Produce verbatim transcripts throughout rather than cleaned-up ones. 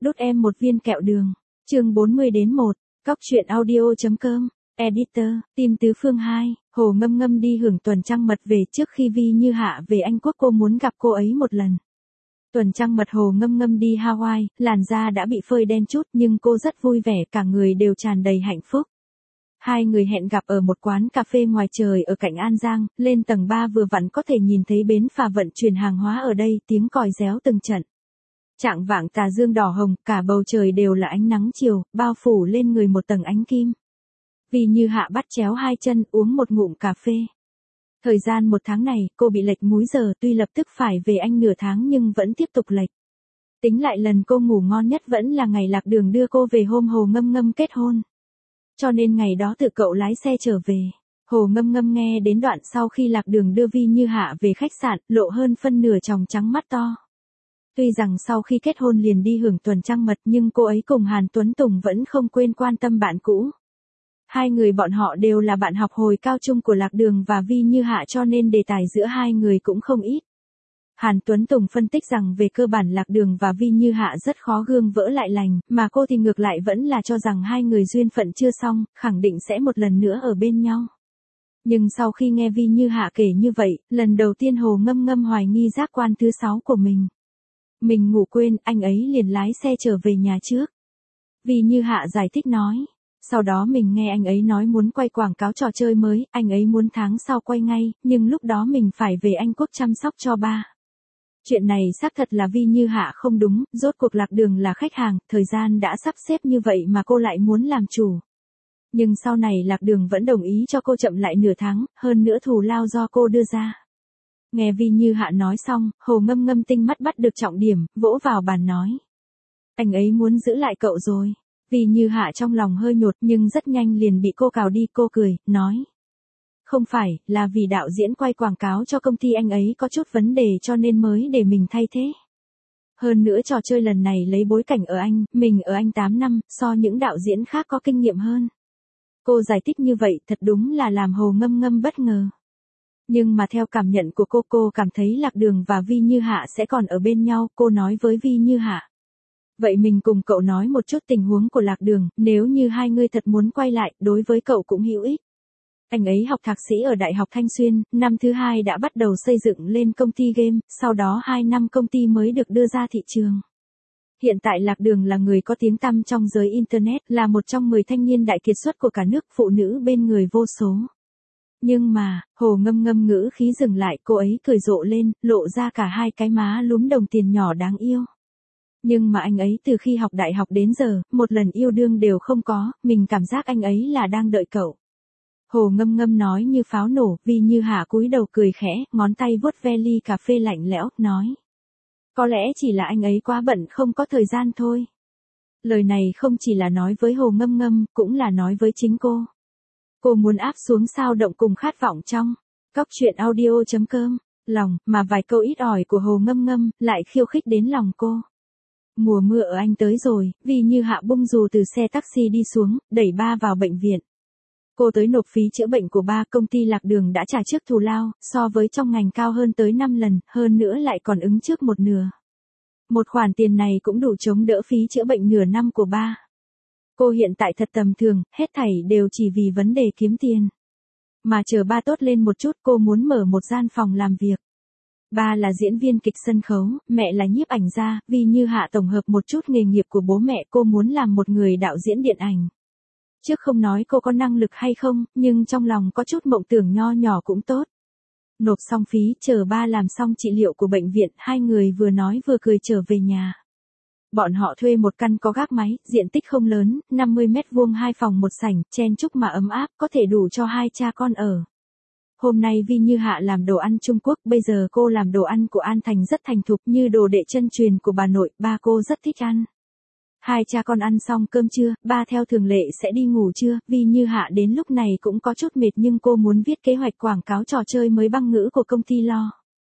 Đút em một viên kẹo đường. Chương bốn mươi đến một. Cóc truyện audio.com. Editor, Tim Tứ Phương hai. Hồ Ngâm Ngâm đi hưởng tuần trăng mật về trước khi Vi Như Hạ về Anh Quốc, cô muốn gặp cô ấy một lần. Tuần trăng mật Hồ Ngâm Ngâm đi Hawaii, làn da đã bị phơi đen chút nhưng cô rất vui vẻ, cả người đều tràn đầy hạnh phúc. Hai người hẹn gặp ở một quán cà phê ngoài trời ở cạnh An Giang, lên tầng ba vừa vặn có thể nhìn thấy bến phà vận chuyển hàng hóa ở đây, tiếng còi réo từng trận. Chạng vạng tà dương đỏ hồng, cả bầu trời đều là ánh nắng chiều, bao phủ lên người một tầng ánh kim. Vi Như Hạ bắt chéo hai chân, uống một ngụm cà phê. Thời gian một tháng này, cô bị lệch múi giờ, tuy lập tức phải về Anh nửa tháng nhưng vẫn tiếp tục lệch. Tính lại lần cô ngủ ngon nhất vẫn là ngày Lạc Đường đưa cô về hôm Hồ Ngâm Ngâm kết hôn. Cho nên ngày đó tự cậu lái xe trở về. Hồ Ngâm Ngâm nghe đến đoạn sau khi Lạc Đường đưa Vi Như Hạ về khách sạn, lộ hơn phân nửa tròng trắng mắt to. Tuy rằng sau khi kết hôn liền đi hưởng tuần trăng mật nhưng cô ấy cùng Hàn Tuấn Tùng vẫn không quên quan tâm bạn cũ. Hai người bọn họ đều là bạn học hồi cao trung của Lạc Đường và Vi Như Hạ, cho nên đề tài giữa hai người cũng không ít. Hàn Tuấn Tùng phân tích rằng về cơ bản Lạc Đường và Vi Như Hạ rất khó gương vỡ lại lành, mà cô thì ngược lại vẫn là cho rằng hai người duyên phận chưa xong, khẳng định sẽ một lần nữa ở bên nhau. Nhưng sau khi nghe Vi Như Hạ kể như vậy, lần đầu tiên Hồ Ngâm Ngâm hoài nghi giác quan thứ sáu của mình. Mình ngủ quên, anh ấy liền lái xe trở về nhà trước. Vi Như Hạ giải thích nói. Sau đó mình nghe anh ấy nói muốn quay quảng cáo trò chơi mới, anh ấy muốn tháng sau quay ngay, nhưng lúc đó mình phải về Anh Quốc chăm sóc cho ba. Chuyện này xác thật là Vi Như Hạ không đúng, rốt cuộc Lạc Đường là khách hàng, thời gian đã sắp xếp như vậy mà cô lại muốn làm chủ. Nhưng sau này Lạc Đường vẫn đồng ý cho cô chậm lại nửa tháng, hơn nữa thù lao do cô đưa ra. Nghe Vi Như Hạ nói xong, Hồ Ngâm Ngâm tinh mắt bắt được trọng điểm, vỗ vào bàn nói. Anh ấy muốn giữ lại cậu rồi. Vi Như Hạ trong lòng hơi nhột nhưng rất nhanh liền bị cô cào đi, cô cười, nói. Không phải, là vì đạo diễn quay quảng cáo cho công ty anh ấy có chút vấn đề cho nên mới để mình thay thế. Hơn nữa trò chơi lần này lấy bối cảnh ở Anh, mình ở Anh tám năm, so những đạo diễn khác có kinh nghiệm hơn. Cô giải thích như vậy thật đúng là làm Hồ Ngâm Ngâm bất ngờ. Nhưng mà theo cảm nhận của cô, cô cảm thấy Lạc Đường và Vi Như Hạ sẽ còn ở bên nhau, cô nói với Vi Như Hạ. Vậy mình cùng cậu nói một chút tình huống của Lạc Đường, nếu như hai người thật muốn quay lại, đối với cậu cũng hữu ích. Anh ấy học thạc sĩ ở Đại học Thanh Xuyên, năm thứ hai đã bắt đầu xây dựng lên công ty game, sau đó hai năm công ty mới được đưa ra thị trường. Hiện tại Lạc Đường là người có tiếng tăm trong giới Internet, là một trong mười thanh niên đại kiệt xuất của cả nước, phụ nữ bên người vô số. Nhưng mà, Hồ Ngâm Ngâm ngữ khí dừng lại, cô ấy cười rộ lên, lộ ra cả hai cái má lúm đồng tiền nhỏ đáng yêu. Nhưng mà anh ấy từ khi học đại học đến giờ, một lần yêu đương đều không có, mình cảm giác anh ấy là đang đợi cậu. Hồ Ngâm Ngâm nói như pháo nổ, Vi Như Hạ cúi đầu cười khẽ, ngón tay vuốt ve ly cà phê lạnh lẽo, nói. Có lẽ chỉ là anh ấy quá bận không có thời gian thôi. Lời này không chỉ là nói với Hồ Ngâm Ngâm, cũng là nói với chính cô. Cô muốn áp xuống sao động cùng khát vọng trong cóc truyện audio.com, lòng, mà vài câu ít ỏi của Hồ Ngâm Ngâm lại khiêu khích đến lòng cô. Mùa mưa ở Anh tới rồi, Vi Như Hạ bung dù từ xe taxi đi xuống, đẩy ba vào bệnh viện. Cô tới nộp phí chữa bệnh của ba, công ty Lạc Đường đã trả trước thù lao, so với trong ngành cao hơn tới năm lần, hơn nữa lại còn ứng trước một nửa. Một khoản tiền này cũng đủ chống đỡ phí chữa bệnh nửa năm của ba. Cô hiện tại thật tầm thường, hết thảy đều chỉ vì vấn đề kiếm tiền. Mà chờ ba tốt lên một chút, cô muốn mở một gian phòng làm việc. Ba là diễn viên kịch sân khấu, mẹ là nhiếp ảnh gia, Vi Như Hạ tổng hợp một chút nghề nghiệp của bố mẹ, cô muốn làm một người đạo diễn điện ảnh. Trước không nói cô có năng lực hay không, nhưng trong lòng có chút mộng tưởng nho nhỏ cũng tốt. Nộp xong phí, chờ ba làm xong trị liệu của bệnh viện, hai người vừa nói vừa cười trở về nhà. Bọn họ thuê một căn có gác máy, diện tích không lớn, năm mươi mét vuông, hai phòng một sảnh, chen chúc mà ấm áp, có thể đủ cho hai cha con ở. Hôm nay Vi Như Hạ làm đồ ăn Trung Quốc, bây giờ cô làm đồ ăn của An Thành rất thành thục như đồ đệ chân truyền của bà nội, ba cô rất thích ăn. Hai cha con ăn xong cơm trưa, ba theo thường lệ sẽ đi ngủ trưa, Vi Như Hạ đến lúc này cũng có chút mệt nhưng cô muốn viết kế hoạch quảng cáo trò chơi mới băng ngữ của công ty lo.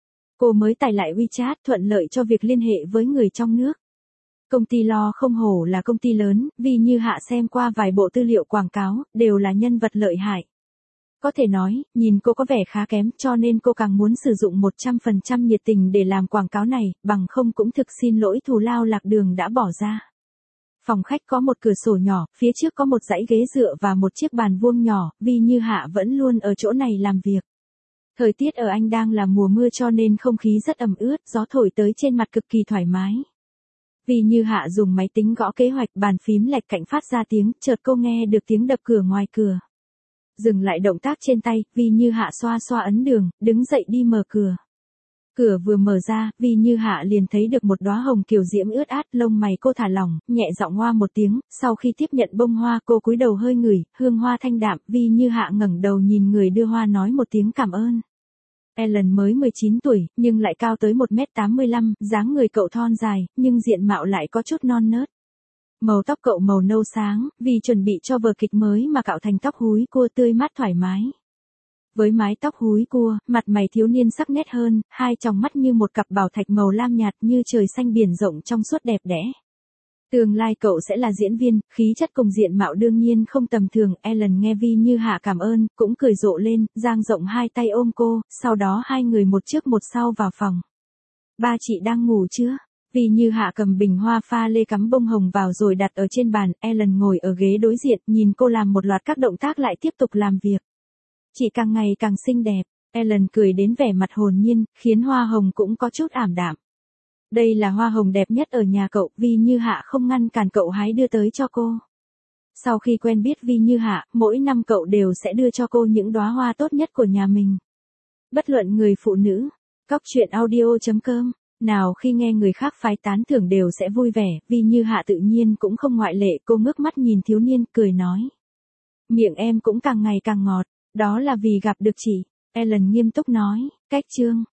Cô mới tải lại WeChat thuận lợi cho việc liên hệ với người trong nước. Công ty lo không hổ là công ty lớn, Vi Như Hạ xem qua vài bộ tư liệu quảng cáo, đều là nhân vật lợi hại. Có thể nói, nhìn cô có vẻ khá kém, cho nên cô càng muốn sử dụng một trăm phần trăm nhiệt tình để làm quảng cáo này, bằng không cũng thực xin lỗi thù lao Lạc Đường đã bỏ ra. Phòng khách có một cửa sổ nhỏ, phía trước có một dãy ghế dựa và một chiếc bàn vuông nhỏ, Vi Như Hạ vẫn luôn ở chỗ này làm việc. Thời tiết ở Anh đang là mùa mưa cho nên không khí rất ẩm ướt, gió thổi tới trên mặt cực kỳ thoải mái. Vi Như Hạ dùng máy tính gõ kế hoạch, bàn phím lạch cạnh phát ra tiếng, chợt cô nghe được tiếng đập cửa ngoài cửa. Dừng lại động tác trên tay, Vi Như Hạ xoa xoa ấn đường, đứng dậy đi mở cửa. Cửa vừa mở ra, Vi Như Hạ liền thấy được một đóa hồng kiều diễm ướt át, lông mày cô thả lỏng, nhẹ giọng hoa một tiếng, sau khi tiếp nhận bông hoa cô cúi đầu hơi ngửi, hương hoa thanh đạm, Vi Như Hạ ngẩng đầu nhìn người đưa hoa nói một tiếng cảm ơn. Ellen mới mười chín tuổi, nhưng lại cao tới một mét tám mươi lăm, dáng người cậu thon dài, nhưng diện mạo lại có chút non nớt. Màu tóc cậu màu nâu sáng, vì chuẩn bị cho vở kịch mới mà cạo thành tóc húi cua tươi mát thoải mái. Với mái tóc húi cua, mặt mày thiếu niên sắc nét hơn, hai tròng mắt như một cặp bảo thạch màu lam nhạt như trời xanh biển rộng trong suốt đẹp đẽ. Tương lai cậu sẽ là diễn viên, khí chất cùng diện mạo đương nhiên không tầm thường. Ellen nghe Vi Như Hạ cảm ơn, cũng cười rộ lên, dang rộng hai tay ôm cô, sau đó hai người một trước một sau vào phòng. Ba chị đang ngủ chưa? Vi Như Hạ cầm bình hoa pha lê cắm bông hồng vào rồi đặt ở trên bàn, Ellen ngồi ở ghế đối diện, nhìn cô làm một loạt các động tác lại tiếp tục làm việc. Chị càng ngày càng xinh đẹp, Ellen cười đến vẻ mặt hồn nhiên, khiến hoa hồng cũng có chút ảm đạm. Đây là hoa hồng đẹp nhất ở nhà cậu, Vi Như Hạ không ngăn cản cậu hái đưa tới cho cô. Sau khi quen biết Vi Như Hạ, mỗi năm cậu đều sẽ đưa cho cô những đóa hoa tốt nhất của nhà mình. Bất luận người phụ nữ, Cóc truyện audio chấm com, nào khi nghe người khác phái tán thưởng đều sẽ vui vẻ, Vi Như Hạ tự nhiên cũng không ngoại lệ, cô ngước mắt nhìn thiếu niên, cười nói. Miệng em cũng càng ngày càng ngọt, đó là vì gặp được chị, Ellen nghiêm túc nói, cách chương.